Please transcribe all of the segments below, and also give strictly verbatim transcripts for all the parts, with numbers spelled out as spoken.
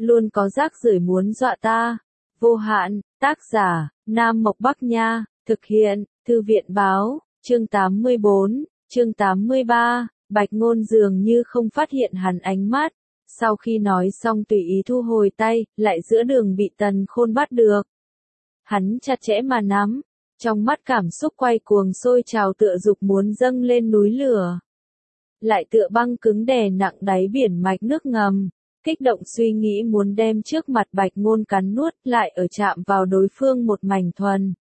luôn có rác rưởi muốn dọa ta. Vô hạn, tác giả, Nam Mộc Bắc Nha, thực hiện, Thư viện Báo, chương tám mươi bốn, chương tám mươi ba, Bạch Ngôn dường như không phát hiện hắn ánh mắt. Sau khi nói xong tùy ý thu hồi tay, lại giữa đường bị Tần Khôn bắt được. Hắn chặt chẽ mà nắm, trong mắt cảm xúc quay cuồng sôi trào tựa dục muốn dâng lên núi lửa. Lại tựa băng cứng đè nặng đáy biển mạch nước ngầm, kích động suy nghĩ muốn đem trước mặt Bạch Ngôn cắn nuốt lại ở chạm vào đối phương một mảnh thuần.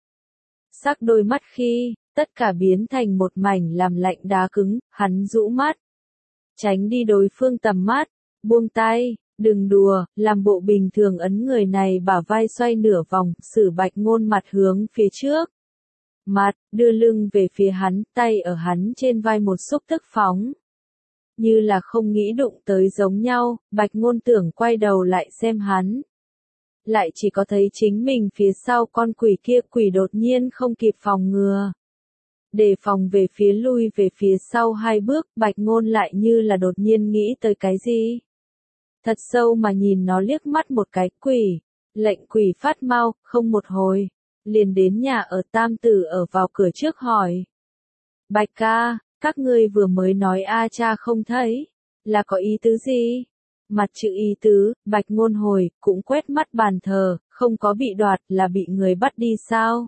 Sắc đôi mắt khi, tất cả biến thành một mảnh làm lạnh đá cứng, hắn rũ mắt. Tránh đi đối phương tầm mắt, buông tay, đừng đùa, làm bộ bình thường ấn người này bả vai xoay nửa vòng, xử Bạch Ngôn mặt hướng phía trước. Mặt, đưa lưng về phía hắn, tay ở hắn trên vai một xúc tức phóng. Như là không nghĩ đụng tới giống nhau, Bạch Ngôn tưởng quay đầu lại xem hắn. Lại chỉ có thấy chính mình phía sau con quỷ kia quỷ đột nhiên không kịp phòng ngừa. Đề phòng về phía lui về phía sau hai bước, Bạch Ngôn lại như là đột nhiên nghĩ tới cái gì. Thật sâu mà nhìn nó liếc mắt một cái quỷ, lệnh quỷ phát mau, không một hồi. Liền đến nhà ở Tam Tử ở vào cửa trước hỏi. Bạch ca, các ngươi vừa mới nói A cha không thấy, là có ý tứ gì? Mặt chữ ý tứ, Bạch Ngôn hồi, cũng quét mắt bàn thờ, không có bị đoạt là bị người bắt đi sao?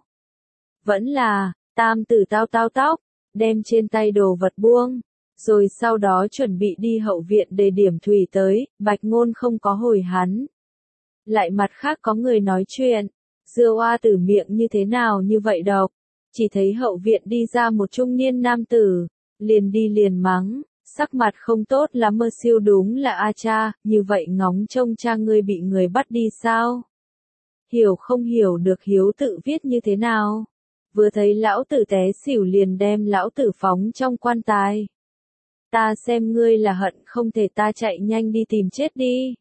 Vẫn là, Tam Tử tao tao tóc, đem trên tay đồ vật buông, rồi sau đó chuẩn bị đi hậu viện để điểm thủy tới, Bạch Ngôn không có hồi hắn. Lại mặt khác có người nói chuyện, dưa oa tử miệng như thế nào như vậy độc, chỉ thấy hậu viện đi ra một trung niên nam tử, liền đi liền mắng, sắc mặt không tốt lắm mơ siêu đúng là A cha, như vậy ngóng trông cha ngươi bị người bắt đi sao? Hiểu không hiểu được hiếu tự viết như thế nào? Vừa thấy lão tử té xỉu liền đem lão tử phóng trong quan tài. Ta xem ngươi là hận không thể ta chạy nhanh đi tìm chết đi.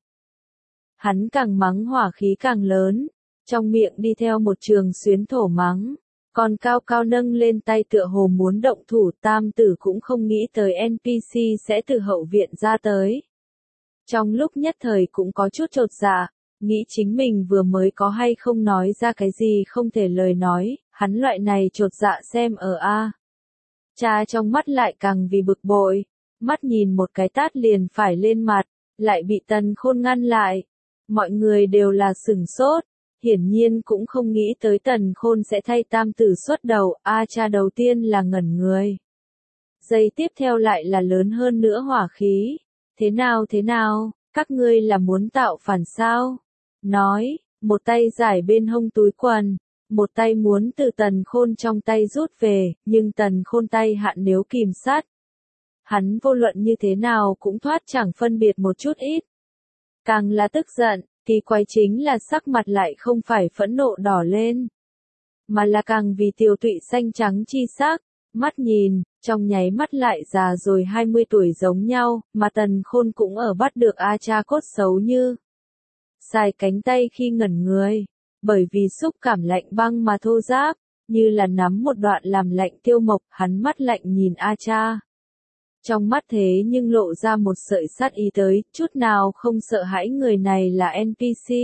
Hắn càng mắng hỏa khí càng lớn, trong miệng đi theo một trường xuyến thổ mắng, còn cao cao nâng lên tay tựa hồ muốn động thủ. Tam Tử cũng không nghĩ tới en pê xê sẽ từ hậu viện ra tới. Trong lúc nhất thời cũng có chút chột dạ, nghĩ chính mình vừa mới có hay không nói ra cái gì không thể lời nói, hắn loại này chột dạ xem ở A. Cha trong mắt lại càng vì bực bội, mắt nhìn một cái tát liền phải lên mặt, lại bị Tần Khôn ngăn lại. Mọi người đều là sửng sốt, hiển nhiên cũng không nghĩ tới Tần Khôn sẽ thay Tam Tử xuất đầu, A cha đầu tiên là ngẩn người. Giây tiếp theo lại là lớn hơn nữa hỏa khí, thế nào thế nào, các ngươi là muốn tạo phản sao? Nói, một tay giải bên hông túi quần, một tay muốn từ Tần Khôn trong tay rút về, nhưng Tần Khôn tay hạn nếu kìm sát. Hắn vô luận như thế nào cũng thoát chẳng phân biệt một chút ít. Càng là tức giận, kỳ quái chính là sắc mặt lại không phải phẫn nộ đỏ lên, mà là càng vì tiều tụy xanh trắng chi sắc, mắt nhìn, trong nháy mắt lại già rồi hai mươi tuổi giống nhau, mà Tần Khôn cũng ở bắt được A cha cốt xấu như. Xài cánh tay khi ngẩn người, bởi vì xúc cảm lạnh băng mà thô ráp, như là nắm một đoạn làm lạnh tiêu mộc, hắn mắt lạnh nhìn A cha. Trong mắt thế nhưng lộ ra một sợi sát ý tới, chút nào không sợ hãi người này là en pê xê.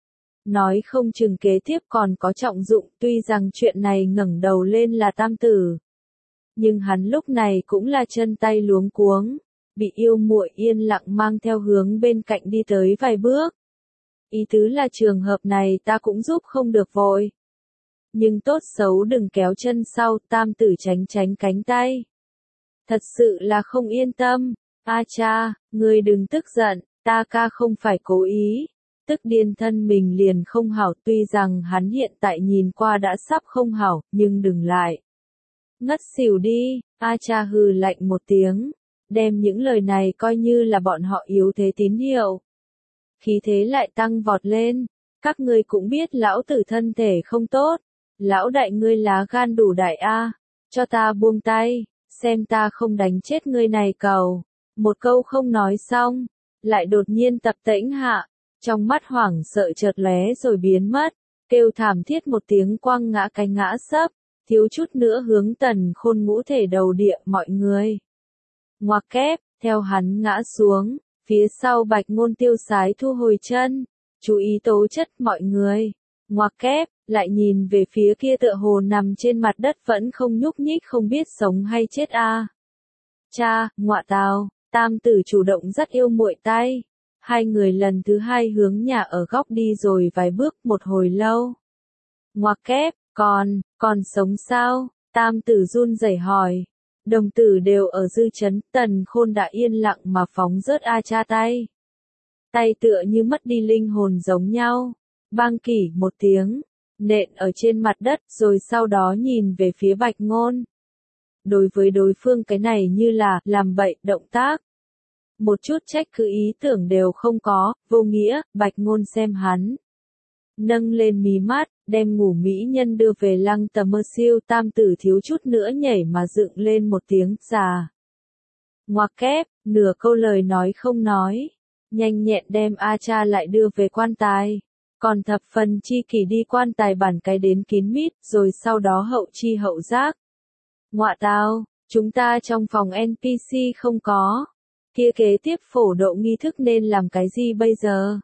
Nói không chừng kế tiếp còn có trọng dụng, tuy rằng chuyện này ngẩng đầu lên là Tam Tử. Nhưng hắn lúc này cũng là chân tay luống cuống, bị yêu muội yên lặng mang theo hướng bên cạnh đi tới vài bước. Ý tứ là trường hợp này ta cũng giúp không được vội. Nhưng tốt xấu đừng kéo chân sau, Tam Tử tránh tránh cánh tay. Thật sự là không yên tâm, A cha, ngươi đừng tức giận, ta ca không phải cố ý, tức điên thân mình liền không hảo, tuy rằng hắn hiện tại nhìn qua đã sắp không hảo, nhưng đừng lại. Ngất xỉu đi, A cha hừ lạnh một tiếng, đem những lời này coi như là bọn họ yếu thế tín hiệu. Khí thế lại tăng vọt lên, các ngươi cũng biết lão tử thân thể không tốt, lão đại ngươi lá gan đủ đại A, cho ta buông tay. Xem ta không đánh chết ngươi này cầu. Một câu không nói xong, lại đột nhiên tập tễnh hạ, trong mắt hoảng sợ chợt lóe rồi biến mất, kêu thảm thiết một tiếng quăng ngã cái ngã sấp, thiếu chút nữa hướng Tần Khôn ngũ thể đầu địa mọi người. Ngoặc kép, theo hắn ngã xuống, Phía sau Bạch Ngôn tiêu sái thu hồi chân, chú ý tố chất mọi người. Ngoặc kép, lại nhìn về phía kia tựa hồ nằm trên mặt đất vẫn không nhúc nhích không biết sống hay chết a. À. Cha, ngọa tào, tam tử chủ động dắt yêu muội tay. Hai người lần thứ hai hướng nhà ở góc đi rồi vài bước một hồi lâu. Ngoặc kép, còn, còn sống sao? Tam tử run rẩy hỏi. Đồng tử đều ở dư chấn, Tần Khôn đã yên lặng mà phóng rớt A Cha tay. Tay tựa như mất đi linh hồn giống nhau. Bang kỷ một tiếng, nện ở trên mặt đất rồi sau đó nhìn về phía Bạch Ngôn. Đối với đối phương cái này như là làm bậy động tác. Một chút trách cứ ý tưởng đều không có, vô nghĩa, Bạch Ngôn xem hắn. Nâng lên mí mắt, đem ngủ mỹ nhân đưa về lăng tầm mơ siêu tam tử thiếu chút nữa nhảy mà dựng lên một tiếng già. Ngoặc kép, nửa câu lời nói không nói. Nhanh nhẹn đem A Cha lại đưa về quan tài. Còn thập phần chi kỷ đi quan tài bản cái đến kín mít rồi sau đó hậu chi hậu giác. Ngọa tào, chúng ta trong phòng en pê xê không có. Kia kế tiếp phổ độ nghi thức nên làm cái gì bây giờ?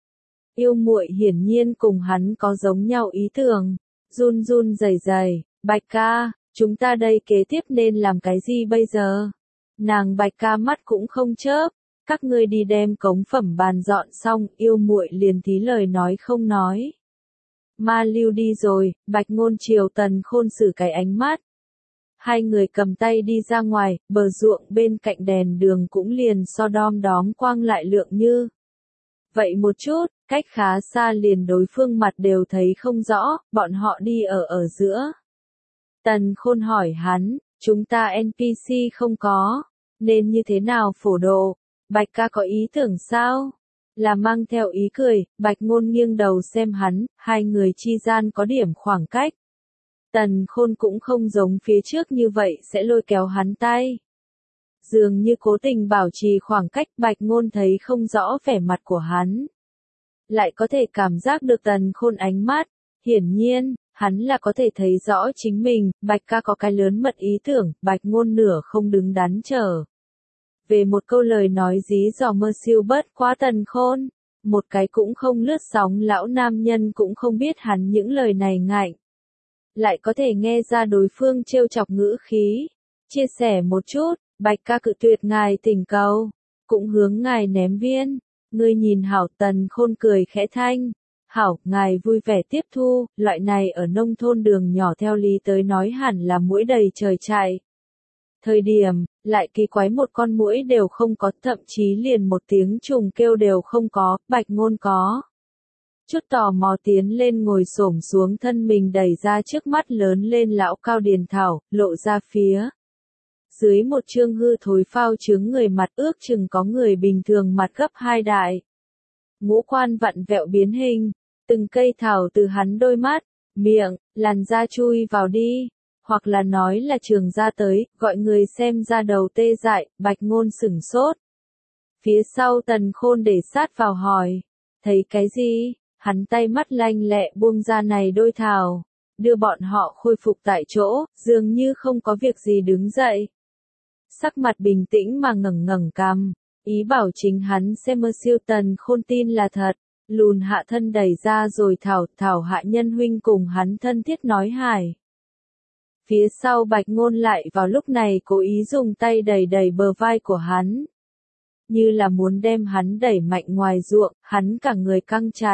Yêu muội hiển nhiên cùng hắn có giống nhau ý tưởng, run run rẩy rẩy, Bạch ca, chúng ta đây kế tiếp nên làm cái gì bây giờ? Nàng Bạch ca mắt cũng không chớp, các ngươi đi đem cống phẩm bàn dọn xong, yêu muội liền tí lời nói không nói. Ma lưu đi rồi, Bạch Ngôn chiều Tần Khôn sử cái ánh mắt. Hai người cầm tay đi ra ngoài, bờ ruộng bên cạnh đèn đường cũng liền so đom đóm quang lại lượng như. Vậy một chút, cách khá xa liền đối phương mặt đều thấy không rõ, bọn họ đi ở ở giữa. Tần Khôn hỏi hắn, chúng ta en pê xê không có, nên như thế nào phổ độ? Bạch ca có ý tưởng sao? Là mang theo ý cười, Bạch Ngôn nghiêng đầu xem hắn, hai người chi gian có điểm khoảng cách. Tần Khôn cũng không giống phía trước như vậy sẽ lôi kéo hắn tay. Dường như cố tình bảo trì khoảng cách, Bạch Ngôn thấy không rõ vẻ mặt của hắn. Lại có thể cảm giác được Tần Khôn ánh mắt, hiển nhiên, hắn là có thể thấy rõ chính mình, Bạch ca có cái lớn mật ý tưởng, Bạch Ngôn nửa không đứng đắn chờ. Về một câu lời nói dí dò mơ siêu bất quá Tần Khôn, một cái cũng không lướt sóng lão nam nhân cũng không biết hắn những lời này ngạnh. Lại có thể nghe ra đối phương trêu chọc ngữ khí, chia sẻ một chút, Bạch ca cự tuyệt ngài thỉnh cầu, cũng hướng ngài ném viên, ngươi nhìn hảo. Tần Khôn cười khẽ thanh, hảo, ngài vui vẻ tiếp thu, loại này ở nông thôn đường nhỏ theo lý tới nói hẳn là muỗi đầy trời chạy. Thời điểm, lại kỳ quái một con muỗi đều không có, thậm chí liền một tiếng trùng kêu đều không có, Bạch Ngôn có. Chút tò mò tiến lên ngồi xổm xuống thân mình đẩy ra trước mắt lớn lên lão cao điền thảo, lộ ra phía. Dưới một chương hư thối phao chướng người mặt ước chừng có người bình thường mặt gấp hai đại. Ngũ quan vặn vẹo biến hình, từng cây thảo từ hắn đôi mắt, miệng, làn da chui vào đi, hoặc là nói là trường ra tới, gọi người xem ra đầu tê dại, Bạch Ngôn sửng sốt. Phía sau Tần Khôn để sát vào hỏi, thấy cái gì? Hắn tay mắt lanh lẹ buông ra này đôi thảo, đưa bọn họ khôi phục tại chỗ, dường như không có việc gì đứng dậy. Sắc mặt bình tĩnh mà ngẩng ngẩng cằm, ý bảo chính hắn xem mơ siêu. Tần Khôn tin là thật, lùn hạ thân đẩy ra rồi thảo, thảo hạ nhân huynh cùng hắn thân thiết nói hài. Phía sau Bạch Ngôn lại vào lúc này cố ý dùng tay đẩy đẩy bờ vai của hắn. Như là muốn đem hắn đẩy mạnh ngoài ruộng, hắn cả người căng chặt.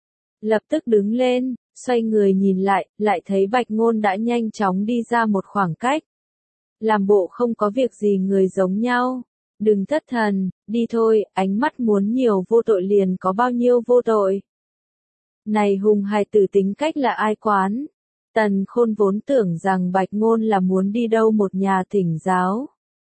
Lập tức đứng lên, xoay người nhìn lại, lại thấy Bạch Ngôn đã nhanh chóng đi ra một khoảng cách. Làm bộ không có việc gì người giống nhau. Đừng thất thần, đi thôi, ánh mắt muốn nhiều vô tội liền có bao nhiêu vô tội. Này hùng hài tử tính cách là ai quán? Tần Khôn vốn tưởng rằng Bạch Ngôn là muốn đi đâu một nhà thỉnh giáo.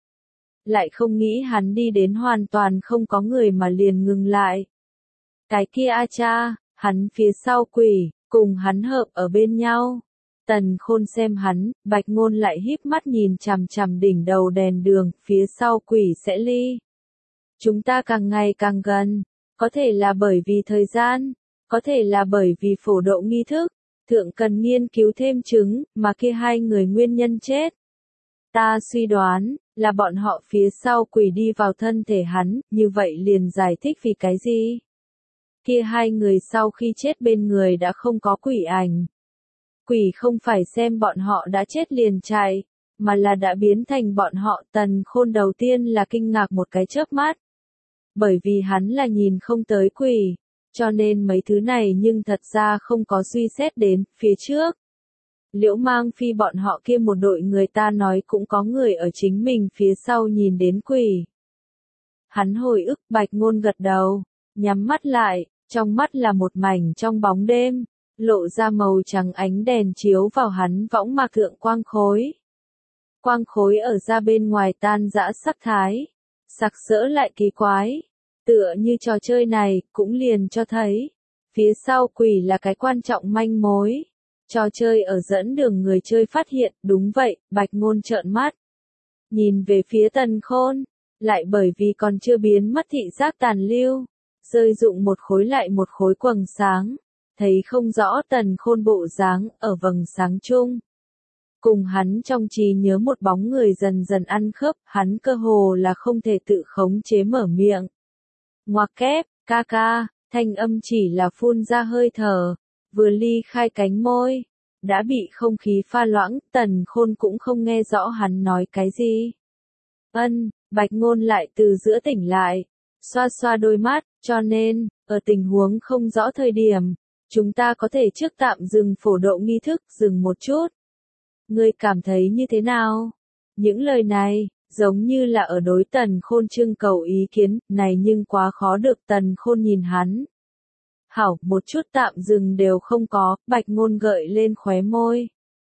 Lại không nghĩ hắn đi đến hoàn toàn không có người mà liền ngừng lại. Cái kia A Cha, hắn phía sau quỷ, cùng hắn hợp ở bên nhau. Tần Khôn xem hắn, Bạch Ngôn lại híp mắt nhìn chằm chằm đỉnh đầu đèn đường, phía sau quỷ sẽ ly. Chúng ta càng ngày càng gần, có thể là bởi vì thời gian, có thể là bởi vì phổ độ nghi thức, thượng cần nghiên cứu thêm chứng, mà kia hai người nguyên nhân chết. Ta suy đoán, là bọn họ phía sau quỷ đi vào thân thể hắn, như vậy liền giải thích vì cái gì? Kia hai người sau khi chết bên người đã không có quỷ ảnh. Quỷ không phải xem bọn họ đã chết liền chạy, mà là đã biến thành bọn họ. Tần Khôn đầu tiên là kinh ngạc một cái chớp mắt. Bởi vì hắn là nhìn không tới quỷ, cho nên mấy thứ này nhưng thật ra không có suy xét đến phía trước. Liễu Mang Phi bọn họ kia một đội người ta nói cũng có người ở chính mình phía sau nhìn đến quỷ. Hắn hồi ức. Bạch Ngôn gật đầu, nhắm mắt lại, trong mắt là một mảnh trong bóng đêm, lộ ra màu trắng ánh đèn chiếu vào hắn võng mạc thượng quang khối. Quang khối ở ra bên ngoài tan rã sắc thái, sặc sỡ lại kỳ quái, tựa như trò chơi này cũng liền cho thấy, phía sau quỷ là cái quan trọng manh mối. Trò chơi ở dẫn đường người chơi phát hiện. Đúng vậy. Bạch Ngôn trợn mắt, nhìn về phía Tần Khôn, lại bởi vì còn chưa biến mất thị giác tàn lưu, rơi dụng một khối lại một khối quầng sáng, thấy không rõ Tần Khôn bộ dáng ở vầng sáng chung. Cùng hắn trong trí nhớ một bóng người dần dần ăn khớp, hắn cơ hồ là không thể tự khống chế mở miệng. Ngoặc kép, ca ca, thanh âm chỉ là phun ra hơi thở, vừa ly khai cánh môi, đã bị không khí pha loãng. Tần Khôn cũng không nghe rõ hắn nói cái gì. Ân, Bạch Ngôn lại từ giữa tỉnh lại, xoa xoa đôi mắt, cho nên, ở tình huống không rõ thời điểm, chúng ta có thể trước tạm dừng phổ độ nghi thức, dừng một chút. Ngươi cảm thấy như thế nào? Những lời này, giống như là ở đối Tần Khôn trưng cầu ý kiến, này nhưng quá khó được. Tần Khôn nhìn hắn. Hảo, một chút tạm dừng đều không có. Bạch Ngôn gợi lên khóe môi.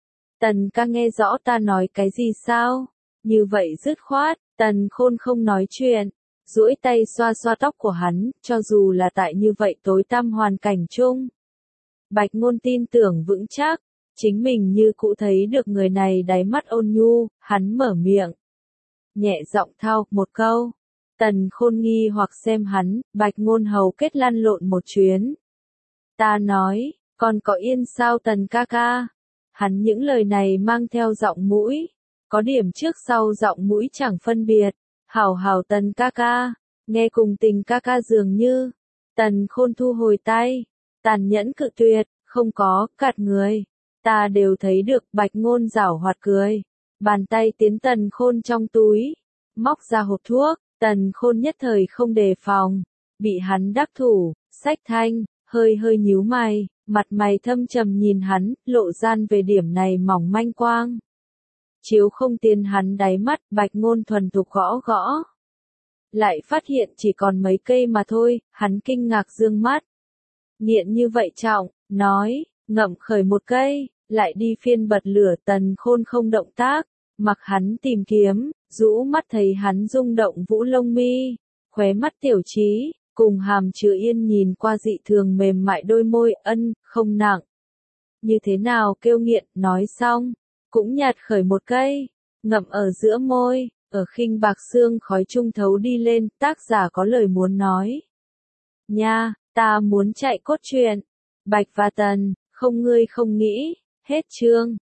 Tần ca nghe rõ ta nói cái gì sao? Như vậy dứt khoát. Tần Khôn không nói chuyện, duỗi tay xoa xoa tóc của hắn, cho dù là tại như vậy tối tăm hoàn cảnh chung. Bạch Ngôn tin tưởng vững chắc, chính mình như cũ thấy được người này đáy mắt ôn nhu. Hắn mở miệng, nhẹ giọng thao một câu. Tần Khôn nghi hoặc xem hắn. Bạch Ngôn hầu kết lăn lộn một chuyến. Ta nói, còn có yên sao Tần ca ca? Hắn những lời này mang theo giọng mũi, có điểm trước sau giọng mũi chẳng phân biệt. Hảo hảo Tần ca ca, nghe cùng Tình ca ca dường như. Tần Khôn thu hồi tay, tàn nhẫn cự tuyệt, không có, gạt người. Ta đều thấy được. Bạch Ngôn giảo hoạt cười, bàn tay tiến Tần Khôn trong túi, móc ra hộp thuốc. Tần Khôn nhất thời không đề phòng, bị hắn đắc thủ, xách thanh, hơi hơi nhíu mày, mặt mày thâm trầm nhìn hắn, lộ gian về điểm này mỏng manh quang. Chiếu không tiến hắn đáy mắt. Bạch Ngôn thuần thục gõ gõ, lại phát hiện chỉ còn mấy cây mà thôi. Hắn kinh ngạc dương mắt, nghiện như vậy trọng, nói, ngậm khởi một cây, lại đi phiên bật lửa. Tần Khôn không động tác, mặc hắn tìm kiếm, rũ mắt thấy hắn rung động vũ lông mi, khóe mắt tiểu trí, cùng hàm chứa yên nhìn qua dị thường mềm mại đôi môi. Ân, không nặng. Như thế nào kêu nghiện? Nói xong, cũng nhặt khởi một cây, ngậm ở giữa môi, ở khinh bạc xương khói trung thấu đi lên. Tác giả có lời muốn nói. Nha, ta muốn chạy cốt truyện. Bạch và Tần, không ngươi không nghĩ. Hết chương.